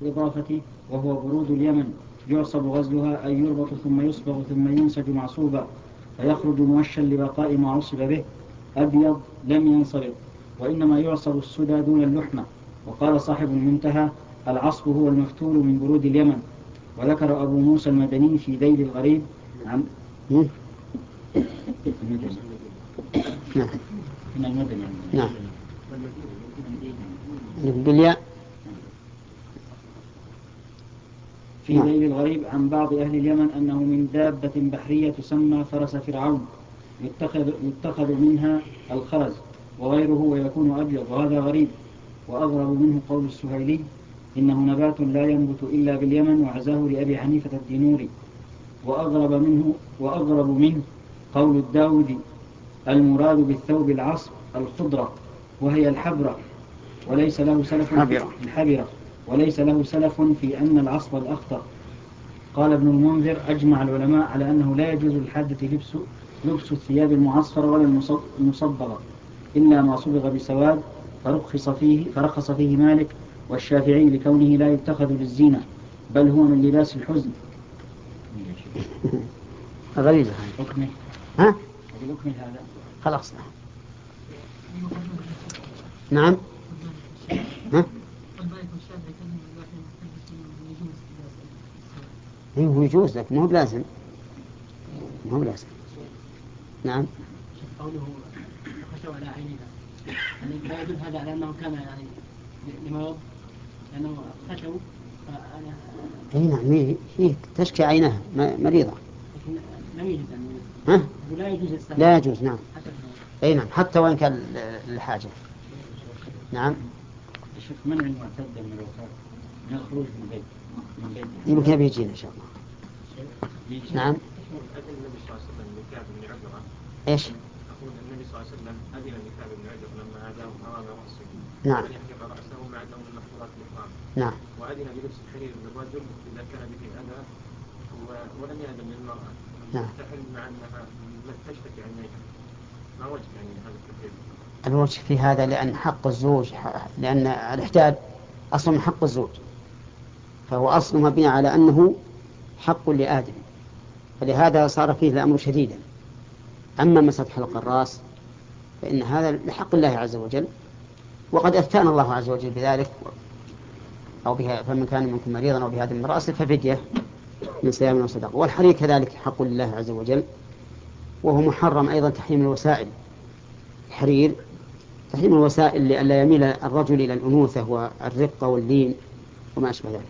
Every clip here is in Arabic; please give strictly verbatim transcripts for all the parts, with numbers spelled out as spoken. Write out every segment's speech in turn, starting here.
الإضافة وهو برود اليمن يعصب غزلها أي يربط ثم يصبغ ثم ينسج معصوبا فيخرج موشا لبقاء ما عصب به أبيض لم ينصرف، وإنما يعصب السدى دون اللحمة. وقال صاحب المنتهى العصب هو المفتول من برود اليمن. وذكر أبو موسى المدني في ذيل الغريب عن المدني نعم المدني نعم بالياء في ذيل الغريب عن بعض أهل اليمن أنه من دابة بحرية تسمى فرس فرعون يتخذ, يتخذ منها الخرز وغيره ويكون أبيض، وهذا غريب. وأغرب منه قول السهيلي إنه نبات لا ينبت إلا باليمن وعزاه لأبي حنيفة الدينوري. وأغرب منه, وأغرب منه قول الداودي المراد بالثوب العصب الخضرة وهي الحبرة وليس له سلف الحبرة وليس له سلف في أن العصب الأخضر. قال ابن المنذر أجمع العلماء على أنه لا يجوز للحادة لبس, لبس الثياب المعصفرة ولا المصبغة إلا ما صبغ بسواد، فرخص فيه, فرخص فيه مالك والشافعي لكونه لا يتخذ للزينة بل هو من لباس الحزن. غريبة أكمل ها؟ أكمل هذا خلاص. نعم ها؟ هو يجوز لك مو بلازم مو بلازم. نعم قوله خشوا على عينها يعني لا يدل هذا على أنه كان يعني لمرض لأنه خشوا فأنا اي نعم هي تشكي عينها مريضة لكن لم يجوز ها؟ لا يجوز لا يجوز نعم اي نعم حتى وإن كان الحاجة. نعم الشيخ منع المعتدة من الوفاة من الخروج من بيت من بيت يمكن بيجينا إن شاء الله. نعم النبي صلى الله عليه وسلم لكعب بن عجرة ايش؟ أقول النبي صلى الله عليه وسلم أذن لكعب بن عجرة لما أذاه أمام رأسه نعم أن يحلق رأسه مع أنه من محظورات الإحرام. نعم وأذن بلبس الحرير للرجل إذا كان به أذى ولم يأذن للمرأة نعم تحل مع أنها تشتكي عينيها. ما وجه يعني هذا التفريق؟ الوجه في هذا لأن حق الزوج لأن الإحداد أصل من حق الزوج فهو أصل مبني على أنه حق لآدم فلهذا صار فيه الأمر شديدا. أما مسح حلق الرأس فإن هذا لحق الله عز وجل وقد أفتانا الله عز وجل بذلك أو بها فمن كان منكم مريضا أو بهذا من رأسه ففدية من صيام وصدقة. والحرير كذلك حق لله عز وجل وهو محرم أيضا تحريم الوسائل. الحرير تحريم الوسائل لئلا يميل الرجل إلى الأنوثة والرقة واللين وما أشبه ذلك.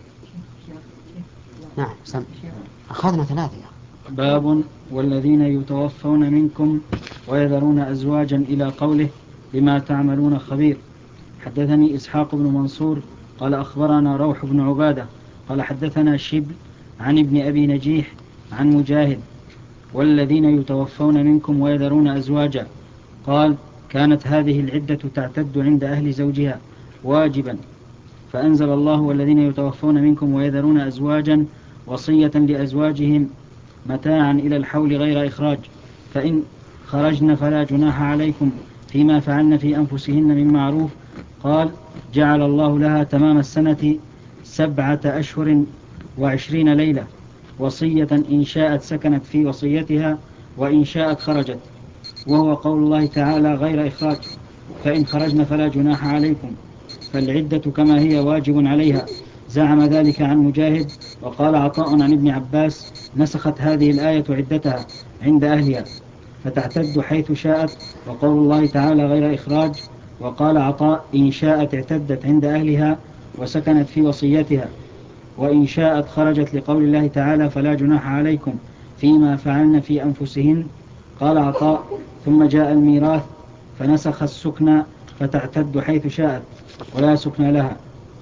نعم سم أخذنا ثلاثة. باب والذين يتوفون منكم ويذرون أزواجا إلى قوله بما تعملون خبير. حدثني إسحاق بن منصور قال أخبرنا روح بن عبادة قال حدثنا شبل عن ابن أبي نجيح عن مجاهد والذين يتوفون منكم ويذرون أزواجا قال كانت هذه العدة تعتد عند أهل زوجها واجبا فأنزل الله والذين يتوفون منكم ويذرون أزواجا وصية لأزواجهم متاعا إلى الحول غير إخراج فإن خرجن فلا جناح عليكم فيما فعلن في أنفسهن من معروف. قال جعل الله لها تمام السنة سبعة أشهر وعشرين ليلة وصية إن شاءت سكنت في وصيتها وإن شاءت خرجت وهو قول الله تعالى غير إخراج فإن خرجن فلا جناح عليكم فالعدة كما هي واجب عليها. زعم ذلك عن مجاهد. وقال عطاء عن ابن عباس نسخت هذه الآية عدتها عند أهلها فتعتد حيث شاءت وقول الله تعالى غير إخراج. وقال عطاء إن شاءت اعتدت عند أهلها وسكنت في وصيتها وإن شاءت خرجت لقول الله تعالى فلا جناح عليكم فيما فعلن في أنفسهن. قال عطاء ثم جاء الميراث فنسخ السكنى فتعتد حيث شاءت ولا سكنى لها.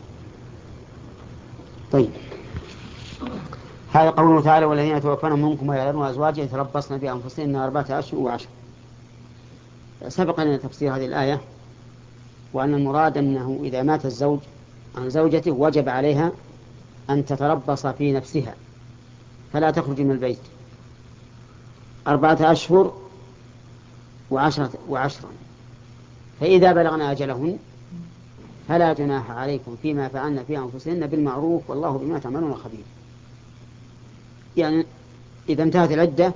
طيب هذا قوله تعالى والذين يتوفون منكم ويذرون أزواجا يتربصن بأنفسهن أربعة أشهر وعشر. سبق لنا تفسير هذه الآية وأن المراد أنه إذا مات الزوج عن زوجته وجب عليها أن تتربص في نفسها فلا تخرج من البيت أربعة أشهر وعشرة وعشرا فإذا بلغنا أجلهن فلا جناح عليكم فيما فعلن في أنفسهن بالمعروف والله بما تعملون خبير. يعني إذا انتهت العدة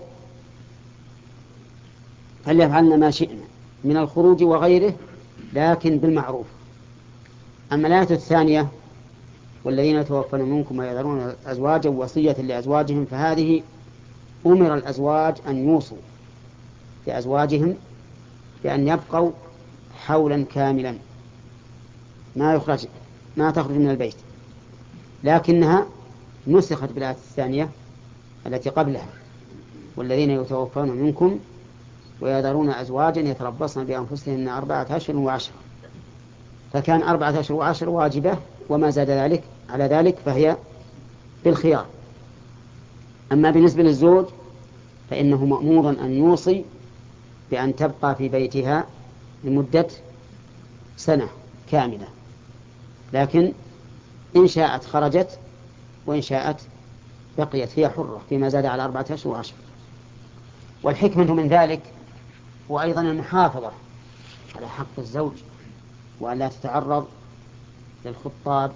فليفعلن ما شئنا من الخروج وغيره لكن بالمعروف. أما الآية الثانية والذين يتوفون منكم ويذرون أزواجا وصية لأزواجهم، فهذه أمر الأزواج أن يوصوا لأزواجهم بأن يبقوا حولا كاملا ما يخرج ما تخرج من البيت، لكنها نسخت بالآية الثانية التي قبلها والذين يتوفون منكم ويذرون أزواجا يتربصن بأنفسهن أربعة أشهر وعشرة، فكان أربعة أشهر وعشر واجبة وما زاد ذلك على ذلك فهي بالخيار. أما بالنسبة للزوج فإنه مأمور أن يوصي بأن تبقى في بيتها لمدة سنة كاملة، لكن إن شاءت خرجت وإن شاءت بقيت هي حرة فيما زاد على أربعة أشهر وعشر. والحكمة من ذلك وأيضا المحافظة على حق الزوج وأن لا تتعرض للخطاب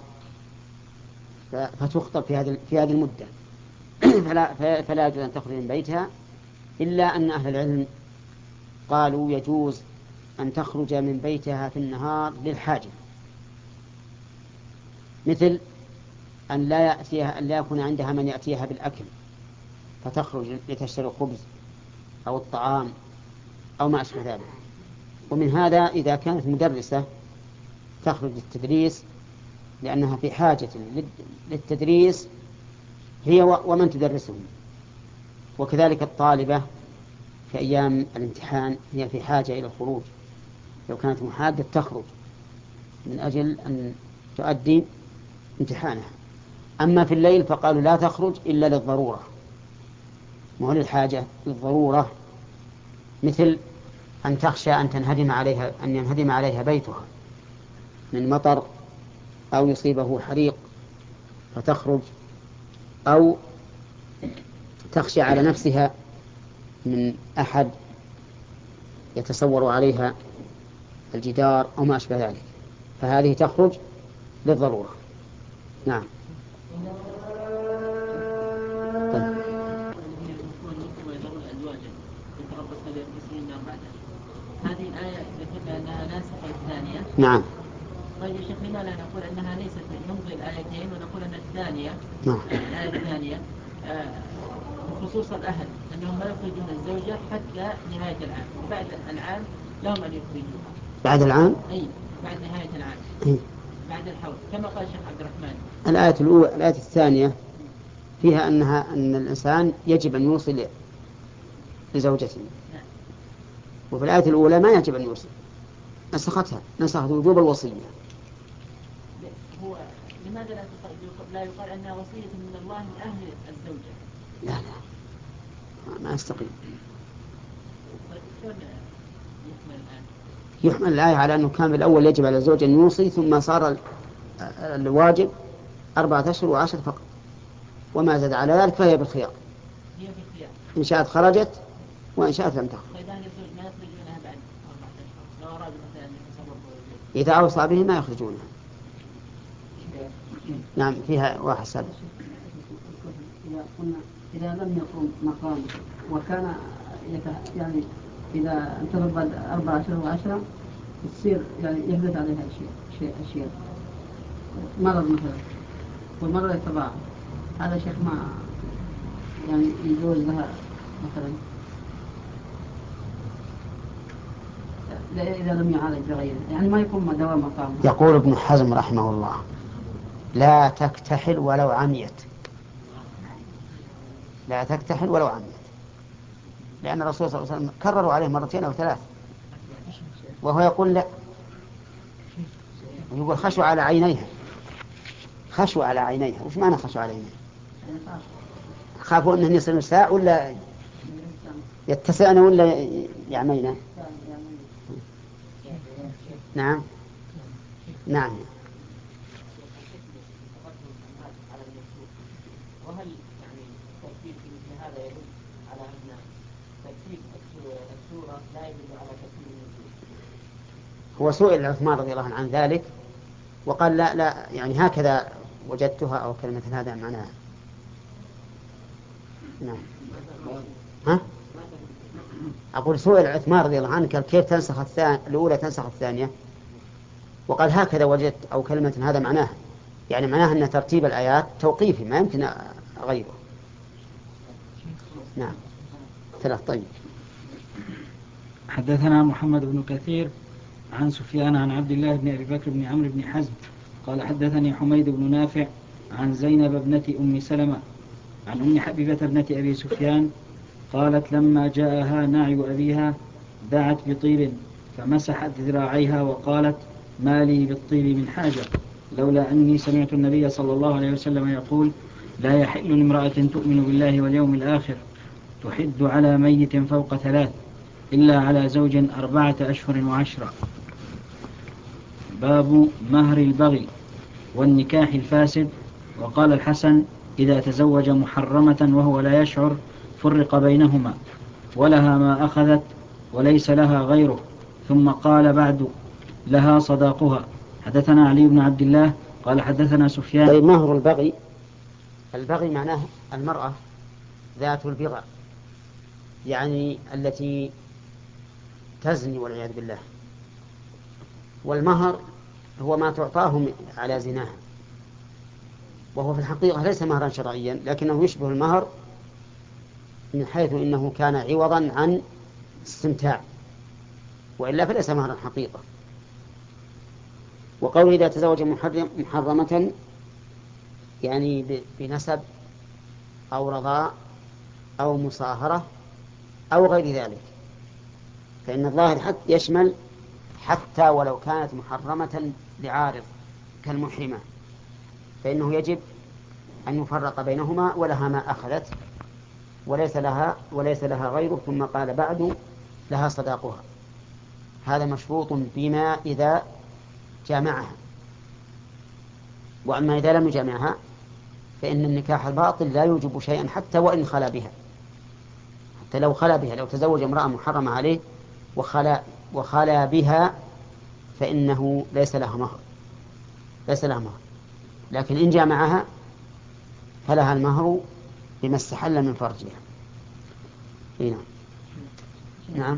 فتخطب في هذه في هذه المدة فلا فلا يجوز أن تخرج من بيتها، إلا أن أهل العلم قالوا يجوز أن تخرج من بيتها في النهار للحاجة، مثل أن لا يأتيها أن لا يكون عندها من يأتيها بالأكل فتخرج لتشتري الخبز أو الطعام أو ما أشبه ذلك. ومن هذا إذا كانت مدرسة تخرج للتدريس لأنها في حاجة للتدريس هي ومن تدرسهم، وكذلك الطالبة في أيام الامتحان هي في حاجة إلى الخروج، لو كانت محادة تخرج من أجل أن تؤدي امتحانها. أما في الليل فقالوا لا تخرج إلا للضرورة، مو للحاجة، للضرورة، مثل أن تخشى أن تنهدم عليها أن ينهدم عليها بيتها من مطر أو يصيبه حريق فتخرج، أو تخشى على نفسها من أحد يتصور عليها الجدار أو ما أشبه ذلك، فهذه تخرج للضرورة. نعم. طيب. هذه الآية ذكرنا أنها ناسخة الثانية. نعم. طيب يا شيخ لماذا نقول أنها ليست نمضي الآيتين ونقول أن الثانية نعم. الآية الثانية خصوص الأهل أنهم لا يخرجون الزوجة حتى نهاية العام، بعد العام لهم أن يخرجوها. بعد العام؟ أي بعد نهاية العام. أي. بعد الحول كما قال الشيخ عبد الرحمن. الآية الأولى الآية الثانية فيها أنها أن الإنسان يجب أن يوصل لزوجته. نعم. وفي الآية الأولى ما يجب أن يوصل، نسختها نسخت وجوب الوصية. هو لماذا لا لا يقال أنها وصية من الله من أهل الزوجة؟ لا لا ما أستقيم. طيب يحمل الآن؟ يحمل الآية على أنه كان بالأول يجب على الزوج أن يوصي، ثم صار الواجب أربعة أشهر وعشر فقط، وما زاد على ذلك فهي بالخيار. هي بالخيار. إن شاءت خرجت وإن شاءت لم تخرج. طيب أهل الزوج ما يخرجونها بعد أربعة أشهر لو أرادوا مثلا يتصرفوا؟ إذا أوصى به ما يخرجونها. نعم. فيها واحد سابق. إذا قلنا إذا لم يكن مقام وكان يعني إذا انتظر بعد أربعة أشهر وعشرة تصير يعني يحدث عليها شيء شيء أشياء مرض مثلا والمرض يتضاعف، هذا شيخ ما يعني يجوز لها مثلا إذا لم يعالج بغيره، يعني ما يكون دوام مقام. يقول ابن حزم رحمه الله لا تكتحل ولو عميت، لا تكتحل ولو عميت، لأن الرسول صلى الله عليه وسلم كرروا عليه مرتين أو ثلاث وهو يقول لا، يقول خشوا على عينيها، خشوا على عينيها. وش معنى خشوا على عينيها؟ خافوا أنه يصير ساء ولا يتسعن ولا يعمينا. نعم. نعم. وهل يعني ترتيب مثل هذا يدل على أن ترتيب السورة لا يدل على ترتيب النزول؟ هو سئل عثمان رضي الله عنه عن ذلك وقال لا لا يعني هكذا وجدتها أو كلمة هذا معناها. نعم. ها؟ أقول سئل عثمان رضي الله عنه قال كيف تنسخ الثانية الأولى تنسخ الثانية، وقال هكذا وجدت أو كلمة هذا معناها، يعني معناها أن ترتيب الآيات توقيفي ما يمكن غيره. نعم. ثلاث. طيب. حدثنا محمد بن كثير عن سفيان عن عبد الله بن أبي بكر بن عمرو بن حزم قال حدثني حميد بن نافع عن زينب ابنة أم سلمة عن أم حبيبة ابنة أبي سفيان قالت لما جاءها نعي أبيها دعت بطيب فمسحت ذراعيها وقالت ما لي بالطيب من حاجة لولا أني سمعت النبي صلى الله عليه وسلم يقول لا يحل لامرأة تؤمن بالله واليوم الآخر تحد على ميت فوق ثلاث إلا على زوج أربعة أشهر وعشرة. باب مهر البغي والنكاح الفاسد. وقال الحسن إذا تزوج محرمة وهو لا يشعر فرق بينهما ولها ما أخذت وليس لها غيره. ثم قال بعد لها صداقها. حدثنا علي بن عبد الله قال حدثنا سفيان. طيب مهر البغي، البغي معناه المرأة ذات البغى، يعني التي تزني والعياذ بالله. والمهر هو ما تعطاه على زناها، وهو في الحقيقة ليس مهرا شرعيا لكنه يشبه المهر من حيث إنه كان عوضا عن استمتاع، وإلا فليس مهرا حقيقة. وقوله إذا تزوج محرم محرمة يعني بنسب أو رضاء أو مصاهرة أو غير ذلك، فإن الظاهر حتى يشمل حتى ولو كانت محرمة لعارض كالمحرمة، فإنه يجب أن يفرق بينهما ولها ما أخذت وليس لها وليس لها غيره. ثم قال بعد لها صداقها، هذا مشروط بما إذا جامعها. وأما إذا لم يجامعها فإن النكاح الباطل لا يوجب شيئا حتى وإن خلا بها، حتى لو خلا بها، لو تزوج امرأة محرمة عليه وخلا وخلا بها فإنه ليس لها مهر، ليس لها مهر. لكن إن جامعها فلها المهر بما استحل من فرجها. نعم. نعم.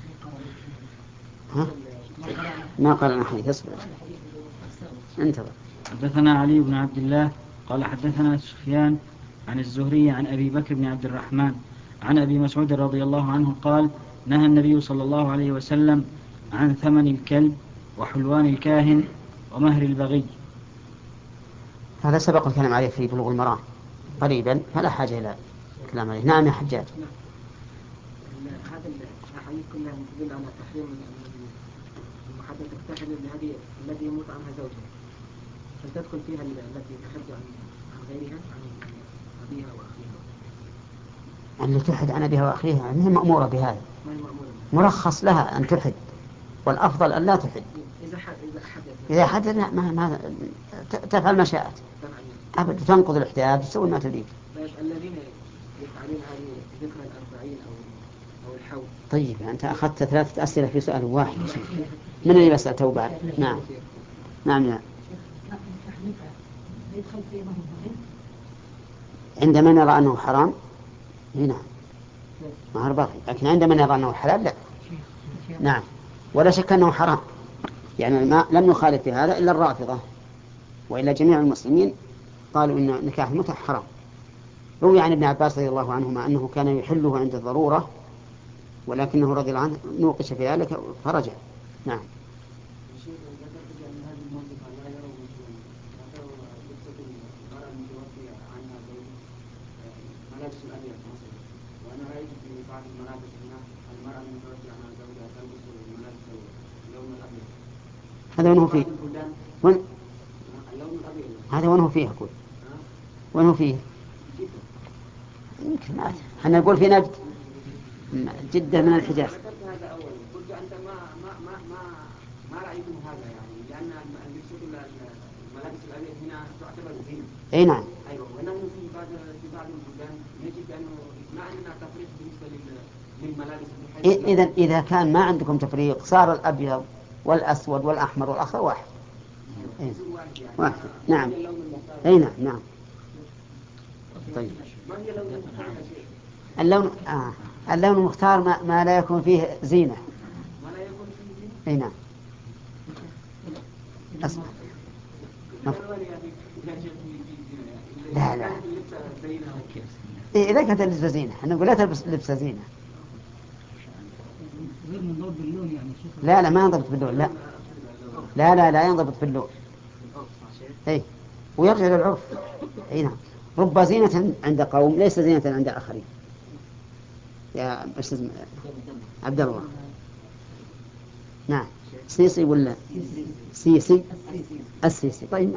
ها؟ ما قال أنا حديث اصبر انتظر. حدثنا علي بن عبد الله قال حدثنا سفيان عن الزهري عن أبي بكر بن عبد الرحمن عن أبي مسعود رضي الله عنه قال نهى النبي صلى الله عليه وسلم عن ثمن الكلب وحلوان الكاهن ومهر البغي. هذا سبق الكلام عليه في بلوغ المرام قريبا، فلا حاجة إلى الكلام عليه. نعم يا حجاج. هذا الأحاديث كلها تدل على تحريم المحدث تحل لهذه التي يموت عنها زوجها، هل تدخل فيها التي تحد عن غيرها عن أبيها وأخيها؟ اللي تحد عن أبيها وأخيها ما هي مأمورة بهذا، مرخص لها أن تحد، والأفضل أن لا تحد. إذا حد إذا حد ما ما تفعل ما شاءت أبد، تنقض الاحتياج تسوي ما تريد. الذين يفعلون هذه ذكر الأربعين أو أو الحول. طيب أنت أخذت ثلاثة أسئلة في سؤال واحد، من اللي بسأل توبة؟ نعم. نعم نعم. عندما نرى أنه حرام هنا مهر بغي، لكن عندما نرى أنه حلال لا. نعم. ولا شك أنه حرام، يعني ما لم يخالف في هذا إلا الرافضة، وإلا جميع المسلمين قالوا إن نكاح المتع حرام. روي عن ابن عباس رضي الله عنهما أنه كان يحله عند الضرورة، ولكنه رضي الله عنه نوقش في ذلك فرجع. نعم. هذا وينه فيه وين؟ هذا وينه فيه أقول وينه فيه يمكن ما احنا نقول في نجد جدة من الحجاز. قلت أنت ما ما ما ما ما رأيتم هذا يعني، لأن الملابس الأبيض هنا تعتبر زينة. أي نعم. أيوة. ونحن في بعض في بعض البلدان نجد أنه ما عندنا تفريق بالنسبة للملابس. إذا إذا كان ما عندكم تفريق صار الأبيض والأسود والأحمر والأخضر واحد. إيه. واحد نعم أي نعم نعم. طيب اللون آه. اللون المختار ما, ما لا يكون فيه زينة. أي نعم. أسمع. لا لا إيه إذا كانت اللبسة زينة احنا نقول لا تلبس لبسة زينة. لا لا ما ينضبط باللون لا لا لا لا ينضبط باللون. أي ويرجع للعرف. أي نعم. رب زينة عند قوم ليس زينة عند آخرين. يا أستاذ عبد الله. نعم سيسي ولا سيسي السيسي. طيب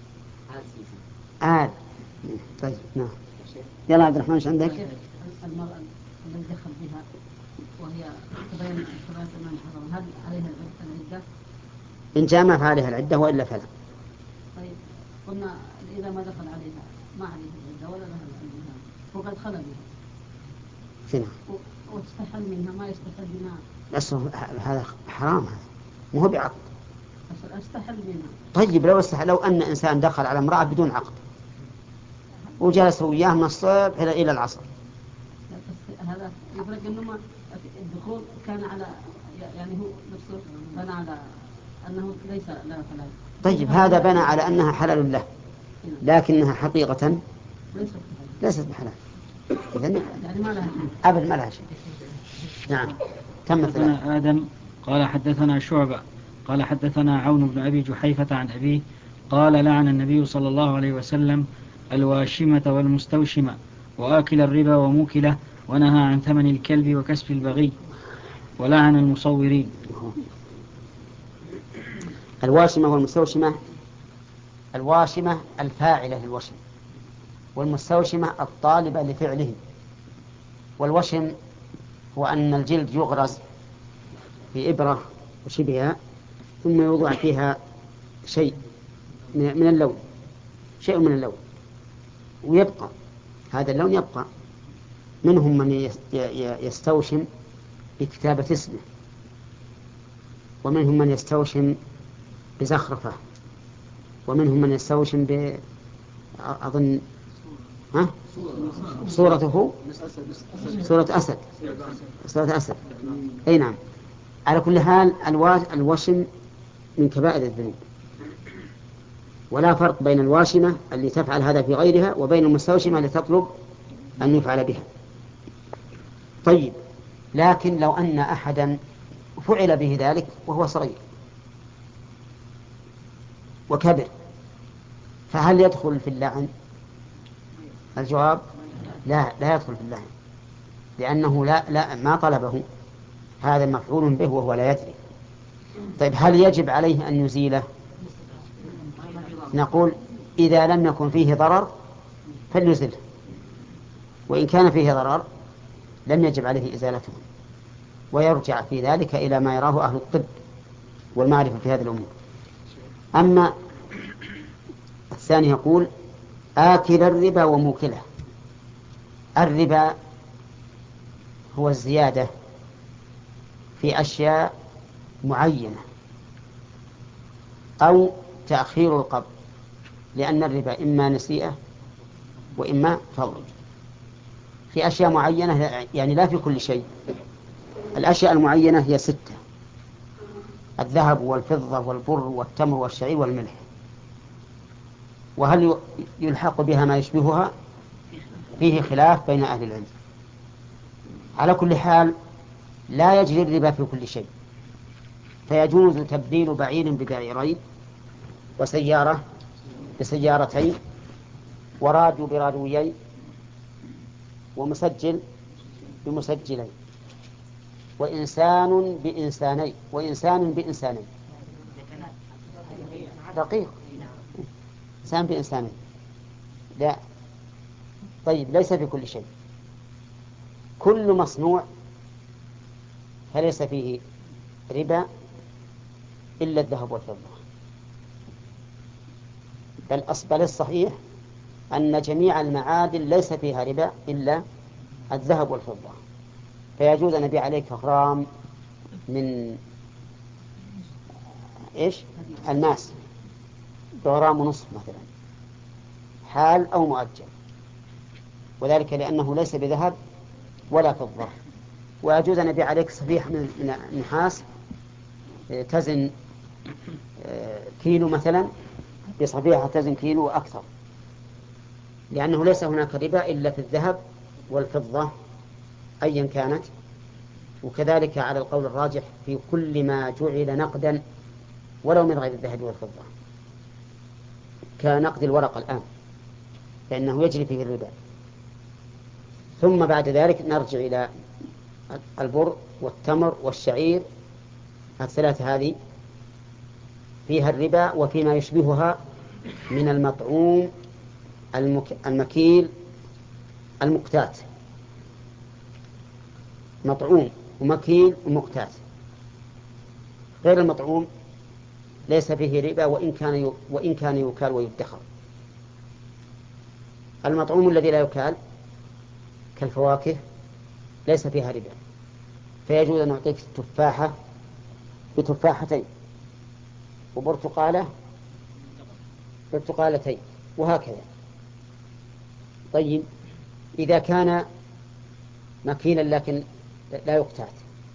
آل. طيب نعم. يلا عبد الرحمن ايش عندك؟ المرأة التي دخل بها وهي تبين صلاة الإمام حرام هل عليها العدة؟ إن جامع فعليها العدة وإلا فلا. طيب قلنا إذا ما دخل عليها ما عليها العدة ولا لها العدة وقد خلى بها. فينا. وتستحل منها ما يستحل منها. بس هذا حرام هذا مو بعقد. استحل منها. طيب لو استحل لو أن إنسان دخل على امرأة بدون عقد وجلس وياه من الصبح إلى العصر. هذا يفرق إنه ما الدخول كان على يعني هو نفسه بنى على أنه ليس لا حلال. طيب هذا بنى على أنها حلال له لكنها حقيقة ليست بحلال. إذن يعني ما لها أبد ما لها شيء. نعم. كم مثلا آدم قال حدثنا شعبة قال حدثنا عون بن أبي جحيفة عن أبيه قال لعن النبي صلى الله عليه وسلم الواشمة والمستوشمة وآكل الربا وموكله ونهى عن ثمن الكلب وكسب البغي ولعن المصورين. الواشمة والمستوشمة الواشمة الفاعلة للوشم والمستوشمة الطالبة لفعله. والوشم هو أن الجلد يغرز في إبرة وشبهها ثم يوضع فيها شيء من اللون شيء من اللون ويبقى هذا اللون يبقى. منهم من يستوشم بكتابة اسمه ومنهم من يستوشم بزخرفة ومنهم من يستوشم ب أظن ها صورته صورة أسد صورة أسد. أي نعم. على كل حال الوشم من كبائر الذنوب ولا فرق بين الواشمة اللي تفعل هذا في غيرها وبين المستوشمة اللي تطلب أن يفعل بها. طيب لكن لو أن أحدا فعل به ذلك وهو صغير وكبر فهل يدخل في اللعن؟ الجواب لا لا يدخل في اللعن لأنه لا لا ما طلبه هذا مفعول به وهو لا يدري. طيب هل يجب عليه أن يزيله؟ نقول إذا لم يكن فيه ضرر فليزله وإن كان فيه ضرر لم يجب عليه إزالته ويرجع في ذلك إلى ما يراه أهل الطب والمعرفة في هذه الأمور. أما الثاني يقول آكل الربا وموكله. الربا هو الزيادة في أشياء معينة أو تأخير القبض لأن الربا إما نسيئة وإما فضل في أشياء معينة يعني لا في كل شيء. الأشياء المعينة هي ستة: الذهب والفضة والبر والتمر والشعير والملح. وهل يلحق بها ما يشبهها؟ فيه خلاف بين أهل العلم. على كل حال لا يجري الربا في كل شيء فيجوز تبديل بعير ببعيرين وسيارة بسيارتين وراديو براديوين ومسجل بمسجلين وإنسان بإنسانين وإنسان بإنسانين. دقيق إنسان بإنسانين لا. طيب ليس في كل شيء. كل مصنوع فليس فيه ربا إلا الذهب والفضة. بل أصبل الصحيح أن جميع المعادن ليس فيها ربا إلا الذهب والفضة. فيجوز أن نبيع عليك غرام من إيش الماس بغرام ونصف مثلا، حال أو مؤجل، وذلك لأنه ليس بذهب ولا فضة. ويجوز أن أبيع عليك صفيحة من النحاس تزن كيلو مثلا بصفيحة تزن كيلو أكثر، لأنه ليس هناك ربا إلا في الذهب والفضة أيا كانت. وكذلك على القول الراجح في كل ما جعل نقدا ولو من غير الذهب والفضة، كنقد الورق الآن فإنه يجري فيه الربا. ثم بعد ذلك نرجع إلى البر والتمر والشعير، الثلاثة هذه فيها الربا وفيما يشبهها من المطعوم المكيل المقتات، مطعوم ومكيل ومقتات. غير المطعوم ليس فيه ربا وإن كان وإن كان يكال ويدخر. المطعوم الذي لا يكال كالفواكه ليس فيها ربا، فيجوز أن نعطيك تفاحة بتفاحتين وبرتقالة برتقالتين وهكذا. طيب إذا كان مكيلا لكن لا يقتات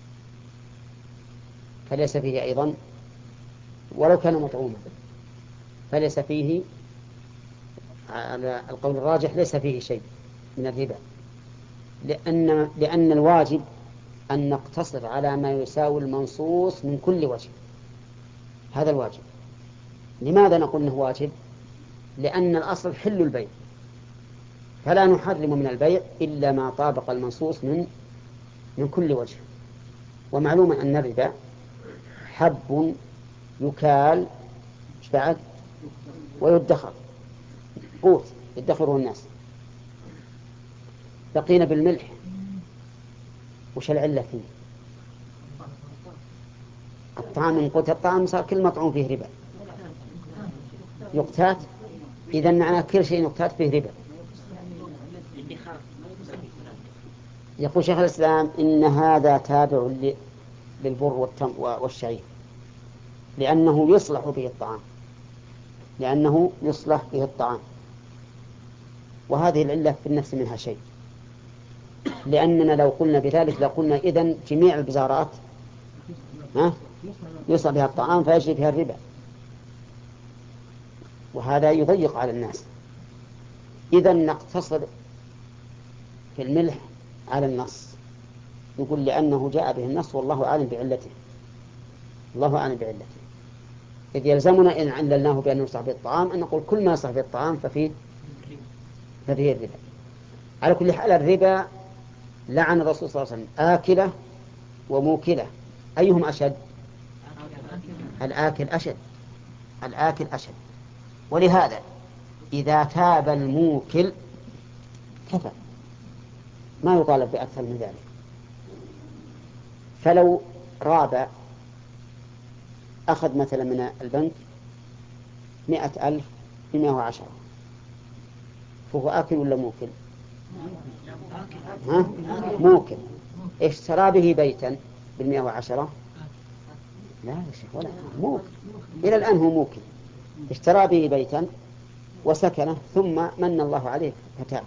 فليس فيه أيضا، ولو كان مطعوما فليس فيه، على القول الراجح ليس فيه شيء من الربا، لأن, لأن الواجب أن نقتصر على ما يساوي المنصوص من كل وجه، هذا الواجب. لماذا نقول أنه واجب؟ لأن الأصل حل البيع، فلا نحرم من البيع إلا ما طابق المنصوص من من كل وجه. ومعلوم أن الربا حب يكال بعد ويدخر، قوت يدخره الناس. بقينا بالملح، وش العلة فيه؟ الطعام من قوت الطعام صار كل مطعوم فيه ربا يقتات، إذن معناه كل شيء يقتات فيه ربا. يقول شيخ الإسلام إن هذا تابع للبر والشعير لأنه يصلح به الطعام، لأنه يصلح به الطعام وهذه العلة في النفس منها شيء، لأننا لو قلنا بذلك لقلنا إذن جميع البزارات ها يصلح بها الطعام فيجري بها الربا، وهذا يضيق على الناس. إذن نقتصر في الملح على النص، نقول لأنه جاء به النص والله أعلم بعلته، الله أعلم بعلته. إذ يلزمنا إن عللناه بأنه يصلح به الطعام أن نقول كل ما يصلح به الطعام ففيه ففيه الربا. على كل حال الربا لعن الرسول صلى الله عليه وسلم آكلة وموكلة، أيهم أشد؟ الآكل أشد، الآكل أشد. ولهذا إذا تاب الموكل كفى، ما يطالب بأكثر من ذلك. فلو راب أخذ مثلا من البنك مئة ألف بمئة وعشرة، فهو آكل ولا موكل؟ ها؟ موكل. اشترى به بيتا بالمئة وعشرة؟ لا يا شيخ ولا موكل، إلى الآن هو موكل. اشترى به بيتا وسكنه ثم من الله عليه فتاب،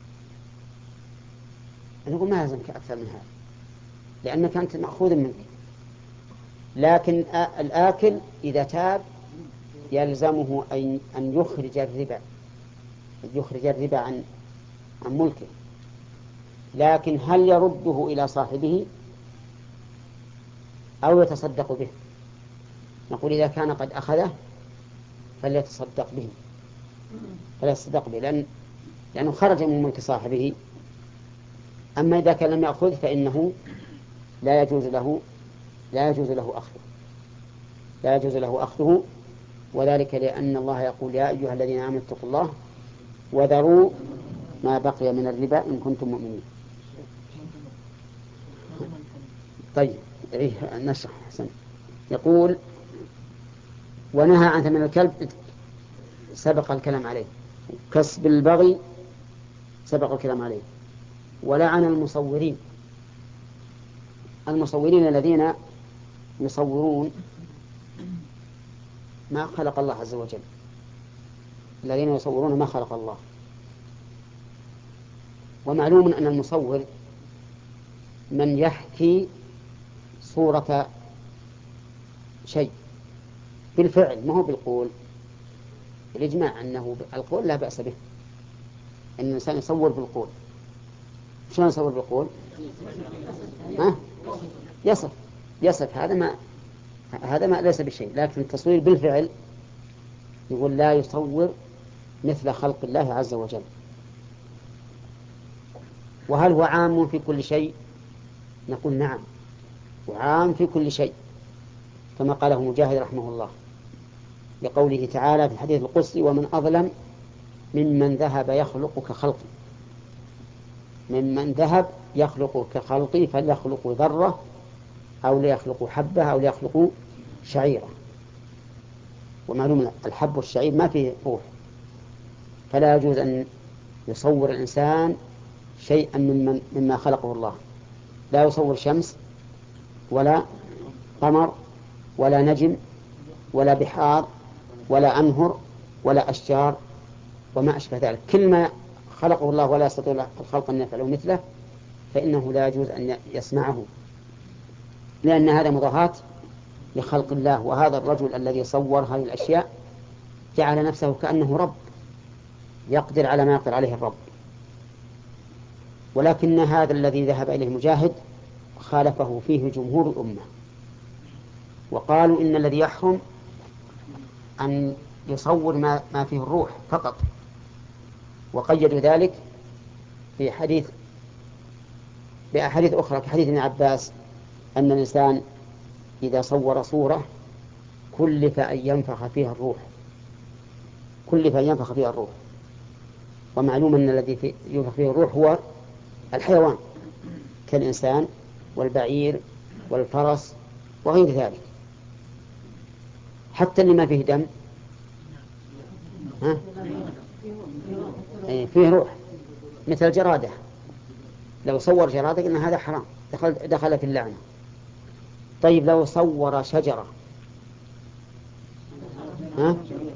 نقول ما لازمك أكثر من هذا لأنك أنت مأخوذ منك. لكن الآكل إذا تاب يلزمه أن يخرج الربا، يخرج الربا عن عن ملكه. لكن هل يرده إلى صاحبه أو يتصدق به؟ نقول إذا كان قد أخذه فليتصدق به، فليتصدق به لأن لأنه خرج من ملك صاحبه. أما إذا كان لم يأخذ فإنه لا يجوز له لا يجوز له أخذه لا يجوز له أخذه وذلك لأن الله يقول يا أيها الذين آمنوا اتقوا الله وذروا ما بقي من الربا إن كنتم مؤمنين. طيب إيه نشرح حسن. يقول ونهى عن ثمن الكلب سبق الكلام عليه، كسب البغي سبق الكلام عليه، ولعن المصورين المصورين الذين يصورون ما خلق الله عز وجل الذين يصورون ما خلق الله. ومعلوم أن المصور من يحكي صورة شيء بالفعل ما هو بالقول. الإجماع أنه القول لا بأس به، أن الإنسان يصور بالقول. شلون يصور بالقول؟ ها؟ يصف يصف هذا ما هذا ما ليس بشيء. لكن التصوير بالفعل يقول لا يصور مثل خلق الله عز وجل. وهل هو عام في كل شيء؟ نقول نعم، وعام في كل شيء، كما قاله مجاهد رحمه الله لقوله تعالى في الحديث القدسي: ومن أظلم ممن ذهب يخلق كخلقي. ممن ذهب يخلق كخلقي فليخلق ذرة أو ليخلق حبة أو ليخلق شعيرة. ومعلوم الحب والشعير ما فيه روح، فلا يجوز أن يصور الإنسان شيئا ممن مما خلقه الله. لا يصور شمس ولا قمر ولا نجم ولا بحار ولا أنهر ولا أشجار وما أشبه ذلك. كل ما خلقه الله ولا يستطيع الخلق أن يفعله مثله فإنه لا يجوز أن يسمعه، لأن هذا مضاهاة لخلق الله. وهذا الرجل الذي صور هذه الأشياء جعل نفسه كأنه رب يقدر على ما يقدر عليه الرب. ولكن هذا الذي ذهب إليه مجاهد خالفه فيه جمهور الأمة، وقالوا إن الذي يحرم أن يصور ما, ما فيه الروح فقط. وقيدوا ذلك في حديث بأحاديث أخرى كحديث ابن عباس أن الإنسان إذا صور صورة كلف أن ينفخ فيها الروح، كلف أن ينفخ فيها الروح. ومعلوم أن الذي ينفخ فيه الروح هو الحيوان كالإنسان والبعير والفرس وغير ذلك. حتى اللي ما فيه دم ها؟ فيه روح، مثل الجرادة. لو صور جرادة إن هذا حرام، دخل, دخل في اللعنة. طيب لو صور شجرة ها؟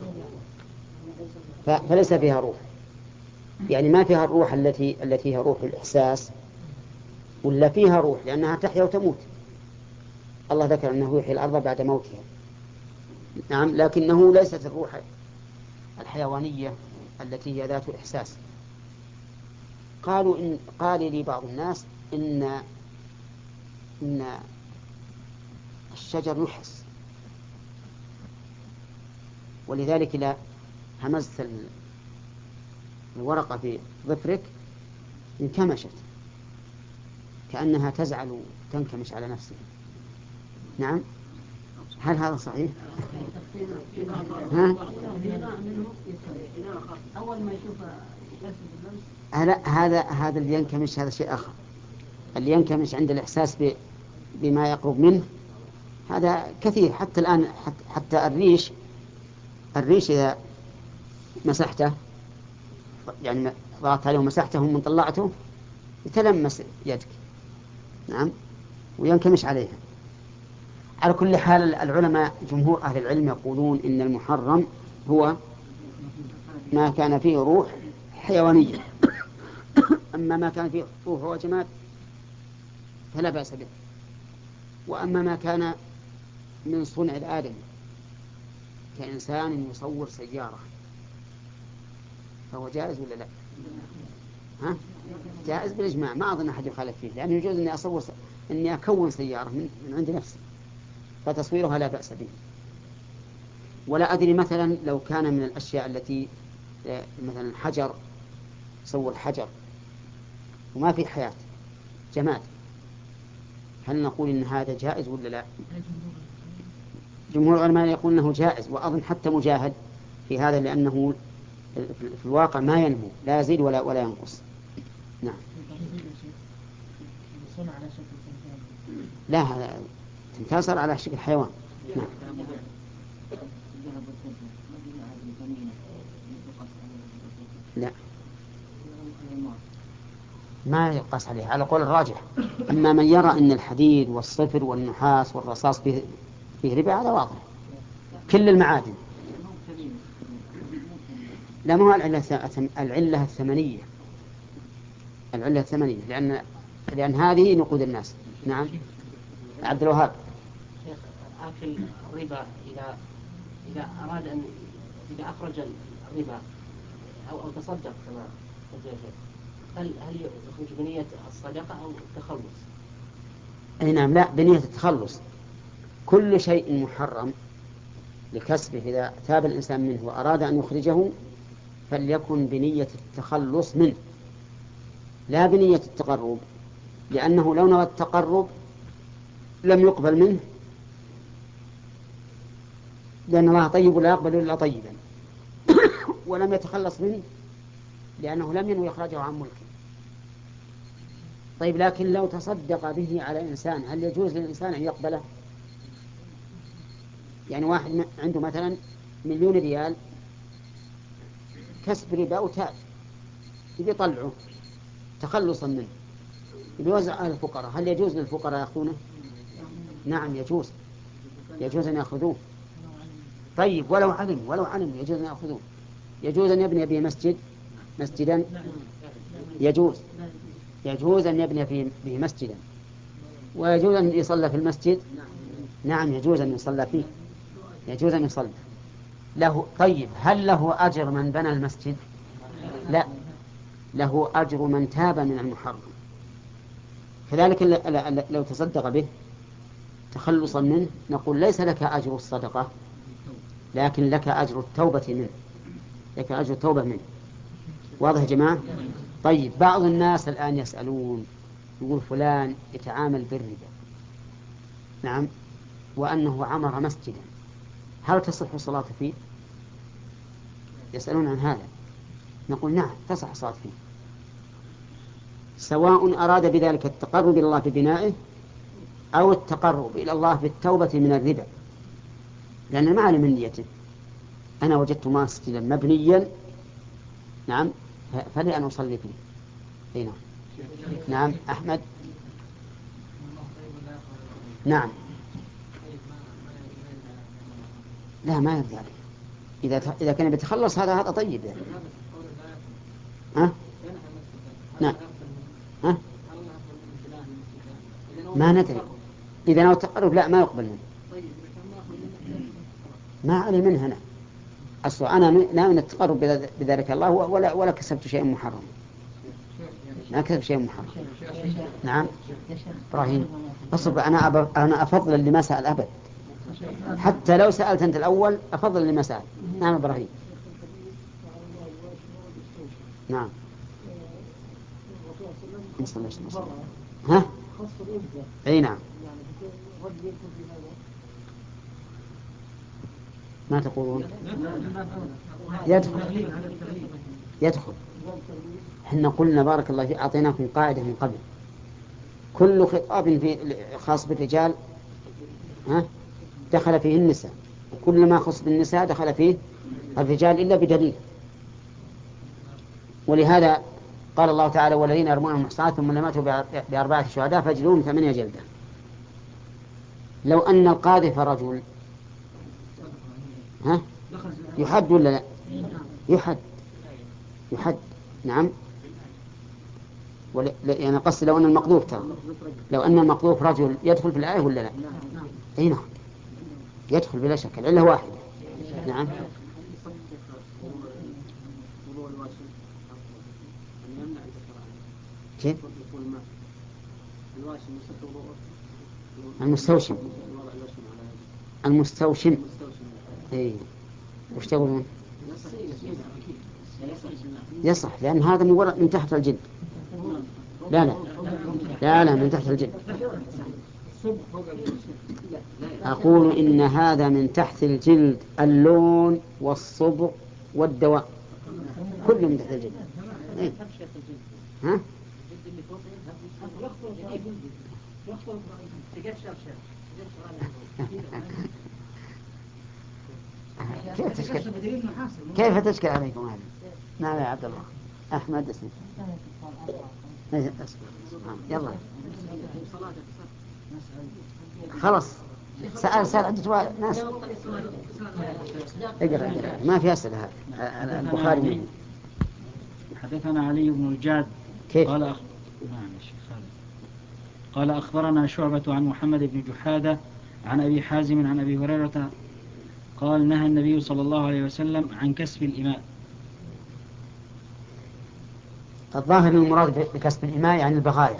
فليس فيها روح، يعني ما فيها الروح التي التي هي روح الإحساس، ولا فيها روح لأنها تحيا وتموت. الله ذكر أنه يحيي الأرض بعد موتها، نعم، لكنه ليست الروح الحيوانية التي هي ذات إحساس. قالوا إن قال لي بعض الناس إن إن الشجر يحس، ولذلك إذا همزت الورقة في ظفرك انكمشت كأنها تزعل وتنكمش على نفسها. نعم، هل هذا صحيح؟ ها؟ أول ما يشوف لا، هذا هذا اللي ينكمش هذا شيء آخر. اللي ينكمش عند الإحساس بما يقرب منه هذا كثير. حتى الآن حتى الريش الريش إذا مسحته، يعني ضغطت عليه ومسحته ومن طلعته يتلمس يدك، نعم، وينكمش عليها. على كل حال العلماء جمهور أهل العلم يقولون إن المحرم هو ما كان فيه روح حيوانية. أما ما كان فيه روح وجماد فلا بأس به. وأما ما كان من صنع الآدم كإنسان يصور سيارة فهو جائز ولا لا؟ ها؟ جائز بالإجماع، ما أظن أحد يخالف فيه، لأنه يجوز أني أصور س... أني أكون سيارة من... من عند نفسي، فتصويرها لا بأس به. ولا أدري مثلا لو كان من الأشياء التي مثلا حجر، صور حجر وما في حياة، جماد، هل نقول إن هذا جائز ولا لا؟ جمهور العلماء يقول أنه جائز، وأظن حتى مجاهد في هذا، لأنه في الواقع ما ينمو، لا يزيد ولا ولا ينقص. نعم. لا، هذا تمثال صار على شكل حيوان. نعم. لا، ما يقاس عليه على قول الراجح. أما من يرى أن الحديد والصفر والنحاس والرصاص فيه, فيه ربا، هذا واضح. كل المعادن لا، ما هو العلة العلة الثمنية، العلة الثمنية، لأن لأن هذه نقود الناس. نعم عبد الوهاب. شيخ آكل الربا إذا إذا أراد أن إذا أخرج الربا أو أو تصدق كما قلت يا شيخ، هل هل يخرج بنية الصدقة أو التخلص؟ أي نعم، لا، بنية التخلص. كل شيء محرم لكسبه إذا تاب الإنسان منه وأراد أن يخرجه فليكن بنية التخلص منه لا بنية التقرب، لأنه لو نوى التقرب لم يقبل منه، لأن الله طيب لا يقبل إلا طيبا، ولم يتخلص منه لأنه لم ينوي إخراجه عن ملكه. طيب، لكن لو تصدق به على إنسان هل يجوز للإنسان أن يقبله؟ يعني واحد عنده مثلا مليون ريال كسب ربا وتاب، يبي يطلعه تخلصا منه، يبي يوزع على الفقراء، هل يجوز للفقراء يأخذونه؟ نعم يجوز، يجوز أن يأخذوه. طيب، ولو علم ولو علم يجوز أن يأخذوه. يجوز أن يبني به مسجد مسجدا، يجوز يجوز أن يبني به مسجدا، ويجوز أن يصلى في المسجد. نعم يجوز أن يصلى فيه، يجوز أن يصلى له. طيب، هل له أجر من بنى المسجد؟ لا، له أجر من تاب من المحرم. كذلك لو تصدق به تخلصا منه نقول ليس لك أجر الصدقة، لكن لك أجر التوبة منه، لك أجر التوبة منه. واضح يا جماعة؟ طيب، بعض الناس الآن يسألون، يقول فلان يتعامل بالربا، نعم، وأنه عمر مسجدا، هل تصح الصلاة فيه؟ يسألون عن هذا، نقول نعم تصح الصلاة فيه، سواء أراد بذلك التقرب إلى الله ببنائه أو التقرب إلى الله بالتوبة من الربا، لأن ما علم من نيته. أنا وجدت مسجدا مبنيا، نعم، فلي أن أصلي فيه. هنا. نعم أحمد. نعم، لا ما يرضي عليه، إذا إذا كان بيتخلص هذا هذا طيب يعني. ها؟ نعم. ها؟ ما ندري، إذا نوى التقرب لا ما يقبل منه، ما علي منه هنا. أصلا أنا ناوي أن التقرب بذلك الله ولا ولا كسبت شيء محرم، ما كسبت شيء محرم. نعم إبراهيم، أصبر، أنا أب... أنا أفضل اللي ما سأل أبد، حتى لو سألت أنت الأول أفضل اللي ما سأل. نعم إبراهيم. نعم. ها؟ أي نعم. ما تقولون؟ يدخل يدخل. حنا قلنا بارك الله فيك أعطيناكم قاعدة من قبل، كل خطاب في خاص بالرجال ها دخل فيه النساء، وكل ما خص بالنساء دخل فيه الرجال إلا بدليل. ولهذا قال الله تعالى والذين يرمون المحصنات ثم لم يأتوا بأربعة شهداء فاجلدوهم ثمانية جلدة. لو أن القاذف رجل ها يحد ولا لا؟ يحد يحد. نعم. ولا يعني قصد لو أن المقذوف ترى لو أن المقذوف رجل يدخل في الآية ولا لا؟ أي نعم يدخل بلا شك، العلة واحدة. نعم. كيف؟ المستوشم المستوشم اي وش تقولون؟ يصح، لأن هذا من ورا من تحت الجلد. لا لا لا لا من تحت الجلد. أقول إن هذا من تحت الجلد، اللون والصبغ والدواء كله من تحت الجلد. إيه؟ ها؟ كيف تشكل كيف تشكل عليكم هذا؟ نعم يا عبد الله. أحمد اسمه. يلا خلاص سأل سأل عدة ناس. اقرأ اقرأ ما في أسئلة. هذا البخاري منه. حدثنا علي بن الجعد كيف؟ قال أخ... نعم يا شيخ خالد. قال أخبرنا شعبة عن محمد بن جحادة عن أبي حازم عن أبي هريرة قال نهى النبي صلى الله عليه وسلم عن كسب الإماء. الظاهر المراد بكسب الإماء يعني البغايا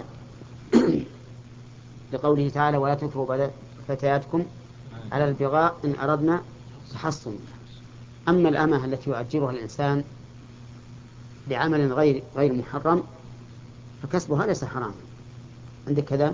لقوله تعالى ولا تكرهوا فتياتكم على البغاء إن أردنا تحصنا. أما الأمة التي يؤجرها الإنسان لعمل غير غير محرم فكسبها ليس حراما. عندك كذا؟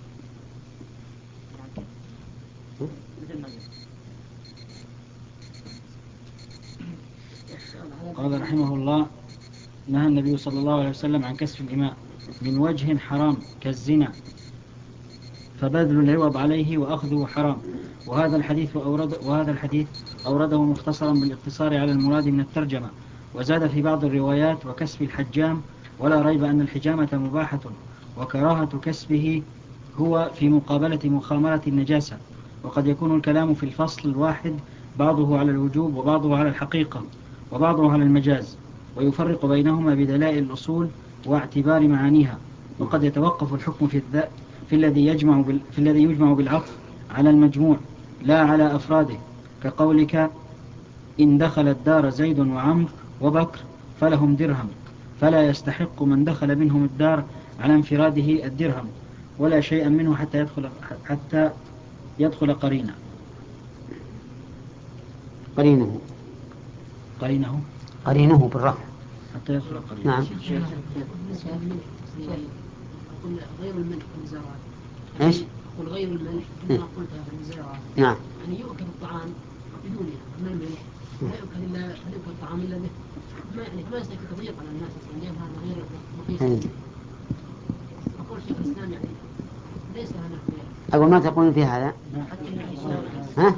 قال رحمه الله نهى النبي صلى الله عليه وسلم عن كسب الإماء من وجه حرام كالزنا فبذل العوض عليه وأخذه حرام. وهذا الحديث أورد وهذا الحديث أورده مختصرا بالاقتصار على المراد من الترجمة. وزاد في بعض الروايات وكسب الحجام ولا ريب أن الحجامة مباحة وكراهة كسبه هو في مقابلة مخامرة النجاسة. وقد يكون الكلام في الفصل الواحد بعضه على الوجوب وبعضه على الحقيقة وبعضه على المجاز ويفرق بينهما بدلائل الأصول واعتبار معانيها. وقد يتوقف الحكم في الذات في الذي يجمع بال... في الذي يجمع بالعطف على المجموع لا على أفراده كقولك إن دخل الدار زيد وعمر وبكر فلهم درهم فلا يستحق من دخل منهم الدار على انفراده الدرهم ولا شيئا منه حتى يدخل حتى يدخل قرينه قرينه قرينه قرينه بالرفع حتى يدخل قرينه. نعم. أقول غير الملح والمزارات. إيش؟ أقول غير الملح كما قلتها في المزارات. نعم. يعني يؤكل الطعام بدونه من الملح لا يؤكل إلا لا يؤكل الطعام إلا به. ما يعني ما يستحق تضييق على الناس أصلا لأن هذا غير مقيس. أقول شيخ الإسلام يعني ليس هذا. أقول ما تقولون في هذا؟ ها؟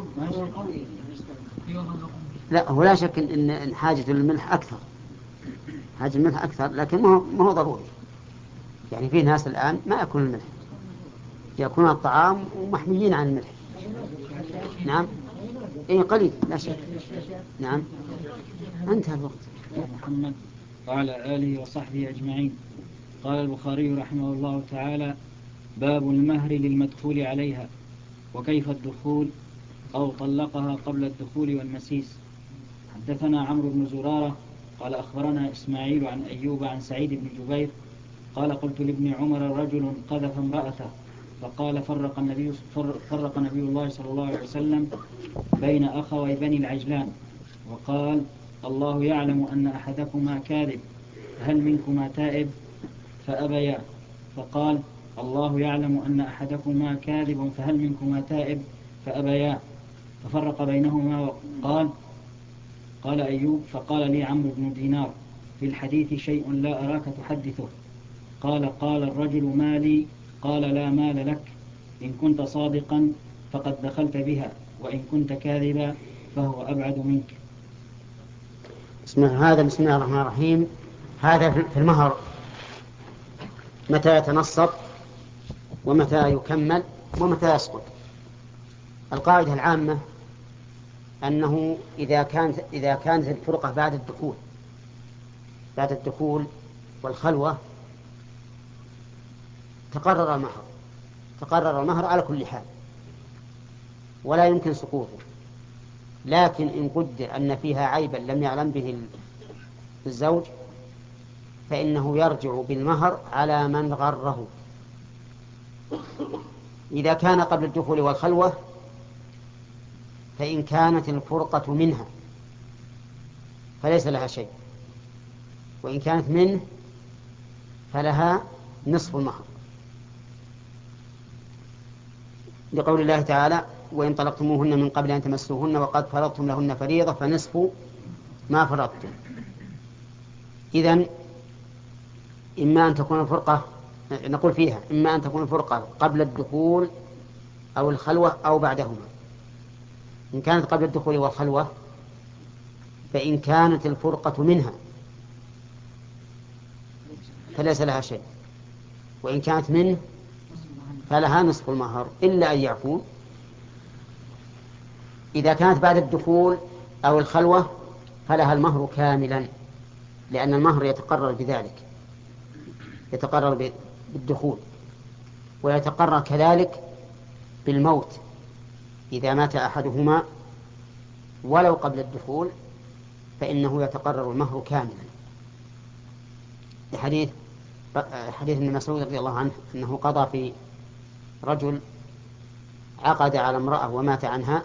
لا هو لا شك إن حاجة الملح أكثر. حاجة الملح أكثر لكن ما هو ما هو ضروري. يعني في ناس الآن ما يأكلون الملح يأكلون الطعام ومحميين عن الملح. نعم. إيه قليل لا شك. نعم. انتهى الوقت. محمد وعلى آله وصحبه أجمعين. قال البخاري رحمه الله تعالى باب المهر للمدخول عليها وكيف الدخول أو طلقها قبل الدخول والمسيس. حدثنا عمرو بن زرارة قال أخبرنا إسماعيل عن أيوب عن سعيد بن جبير قال قلت لابن عمر رجل قذف امرأته فقال فرق النبي, فرق نبي الله صلى الله عليه وسلم بين أخوي بني العجلان وقال الله يعلم أن أحدكما كاذب هل منكما تائب فأبيا فقال الله يعلم أن أحدكما كاذب فهل منكما تائب فأبيا ففرق بينهما وقال قال أيوب فقال لي عمرو بن دينار في الحديث شيء لا أراك تحدثه قال قال الرجل مالي قال لا مال لك إن كنت صادقا فقد دخلت بها وإن كنت كاذبا فهو أبعد منك. بسم الله هذا بسم الله الرحمن الرحيم. هذا في المهر متى يتنصب ومتى يكمل ومتى يسقط. القاعدة العامة أنه إذا كانت إذا كانت الفرقة بعد الدخول بعد الدخول والخلوة تقرر المهر تقرر المهر على كل حال ولا يمكن سقوطه. لكن إن قدر أن فيها عيبا لم يعلم به الزوج فإنه يرجع بالمهر على من غره. إذا كان قبل الدخول والخلوة فإن كانت الفرقة منها فليس لها شيء وإن كانت منه فلها نصف المهر لقول الله تعالى وإن طلقتموهن من قبل أن تمسوهن وقد فرضتم لهن فريضة فنصف ما فرضتم. إذن إما أن تكون الفرقة نقول فيها إما أن تكون الفرقة قبل الدخول أو الخلوة أو بعدهما. إن كانت قبل الدخول والخلوة فإن كانت الفرقة منها فليس لها شيء وإن كانت منه فلها نصف المهر إلا أن يعفون إذا كانت بعد الدخول أو الخلوة فلها المهر كاملا، لأن المهر يتقرر بذلك، يتقرر بالدخول، ويتقرر كذلك بالموت إذا مات أحدهما ولو قبل الدخول فإنه يتقرر المهر كاملا، لحديث حديث ابن مسعود رضي الله عنه أنه قضى في رجل عقد على امرأة ومات عنها،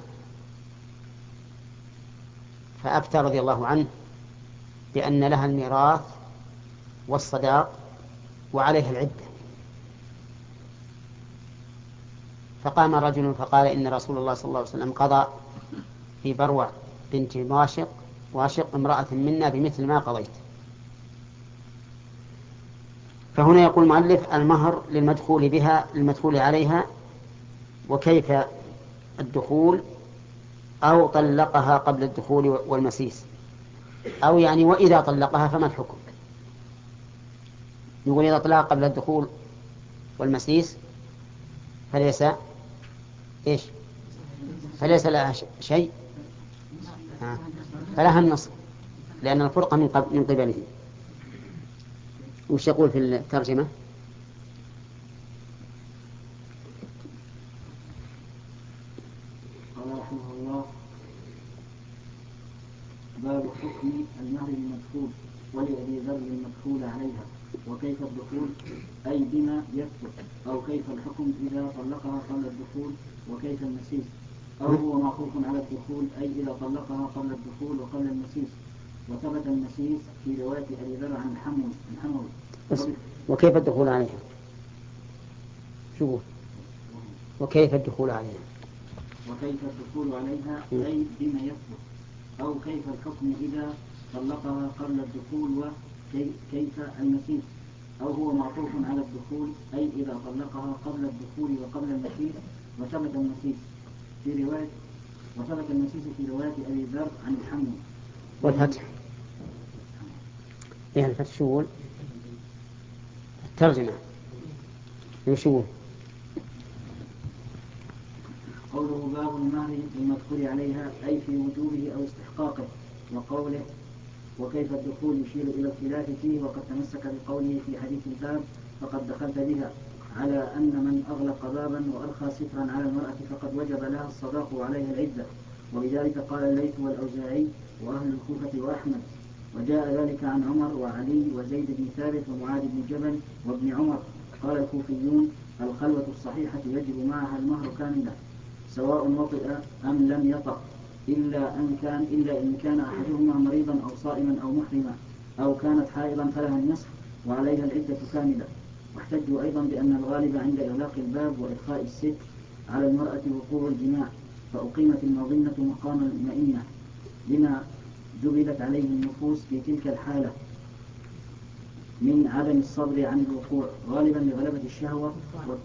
فأفتى رضي الله عنه بأن لها الميراث والصداق وعليها العدة. فقام رجل فقال إن رسول الله صلى الله عليه وسلم قضى في بروع بنت واشق واشق امرأة منا بمثل ما قضيت. فهنا يقول المؤلف المهر للمدخول بها للمدخول عليها، وكيف الدخول أو طلقها قبل الدخول والمسيس، أو يعني وإذا طلقها فما الحكم؟ نقول إذا طلقها قبل الدخول والمسيس فليس إيش؟ فليس لها شيء، فلها النصف لأن الفرقة من قبله. وش يقول في الترجمة؟ قال رحمه الله: باب حكم المهر المدخول ولأبي ذر المدخول عليها، وكيف الدخول أي بما يثبت، أو كيف الحكم إذا طلقها قبل الدخول، وكيف المسيس، أو هو معطوف على الدخول أي إذا طلقها قبل الدخول وقبل المسيس. وثبت المسيس في رواية أبي ذر عن حمل. وكيف الدخول عليها؟ شوفوا وكيف الدخول عليها وكيف الدخول عليها أي بما يثبت، أو كيف الحكم إذا طلقها قبل الدخول، وكيف المسيس، أو هو معطوف على الدخول أي إذا طلقها قبل الدخول وقبل المسيس. وثبت المسيس في رواية وثبت المسيس في رواية أبي ذر عن الحمل. والفتح إيه الفتح شو الترجمة يشوف قوله باب المهر المدخول عليها أي في وجوبه أو استحقاقه. وقوله وكيف الدخول يشير إلى الخلاف فيه، وقد تمسك بقوله في حديث الباب فقد دخلت بها، على أن من أغلق بابا وأرخى سترا على المرأة فقد وجب لها الصداق وعليها العدة. وبذلك قال الليث والأوزاعي وأهل الكوفة وأحمد. وجاء ذلك عن عمر وعلي وزيد بن ثابت ومعاذ بن جبل وابن عمر. قال الكوفيون الخلوة الصحيحة يجب معها المهر كاملا سواء وطئ أم لم يطأ، إلا أن كان إلا إن كان أحدهما مريضا أو صائما أو محرما، أو كانت حائضا فلها النصف وعليها العدة كاملة. واحتجوا أيضا بأن الغالب عند إغلاق الباب وإخفاء الستر على المرأة وقوع الجماع، فأقيمت المظنة مقام المئنة لما جبلت عليه النفوس في تلك الحالة من عدم الصبر عن الوقوع غالبا لغلبة الشهوة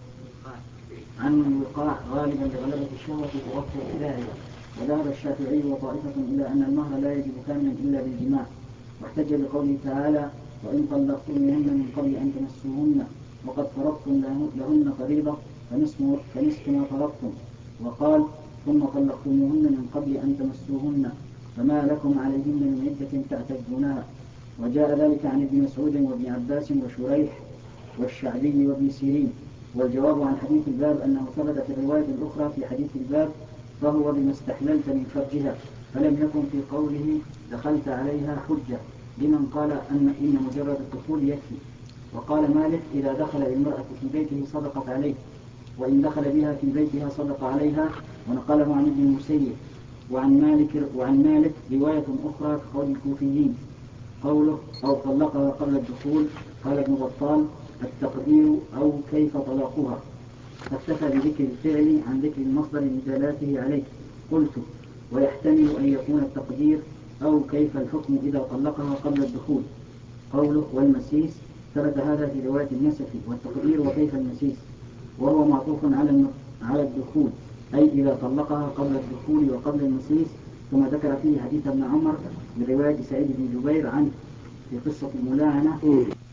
عن الوقاع غالبا لغلبة الشهوة في توفر الداعية. وذهب الشافعي وطائفة إلى أن المهر لا يجب كاملا إلا بالجماع، واحتج بقوله تعالى وإن طلقتموهن من قبل أن تمسوهن وقد فرضتم لهن فريضة فنصف ما فرضتم، وقال ثم طلقتموهن من قبل أن تمسوهن فما لكم عليهن من عدة تعتدونها. وجاء ذلك عن ابن مسعود وابن عباس وشريح والشعبي وابن سيرين. والجواب عن حديث الباب أنه ثبت في الرواية الأخرى في حديث الباب فهو بما استحللت من فرجها، فلم يكن في قوله دخلت عليها حجة لمن قال أن إن مجرد الدخول يكفي. وقال مالك إذا دخل المرأة في بيته صدقت عليه، وإن دخل بها في بيتها صدق عليها. ونقله عن ابن المسيب. وعن مالك وعن مالك رواية أخرى كقول الكوفيين قوله أو طلقها قبل الدخول. قال ابن بطال التقدير أو كيف طلاقها، فاكتفى بذكر الفعل عن ذكر المصدر لدلاته عليه. قلت ويحتمل أن يكون التقدير أو كيف الحكم إذا طلقها قبل الدخول. قوله والمسيس ثبت هذا في رواية النسفي، والتقدير وكيف المسيس وهو معطوف على على الدخول أي إذا طلقها قبل الدخول وقبل المسيس. ثم ذكر فيه حديث ابن عمر برواية سعيد بن جبير عنه في قصة الملاعنة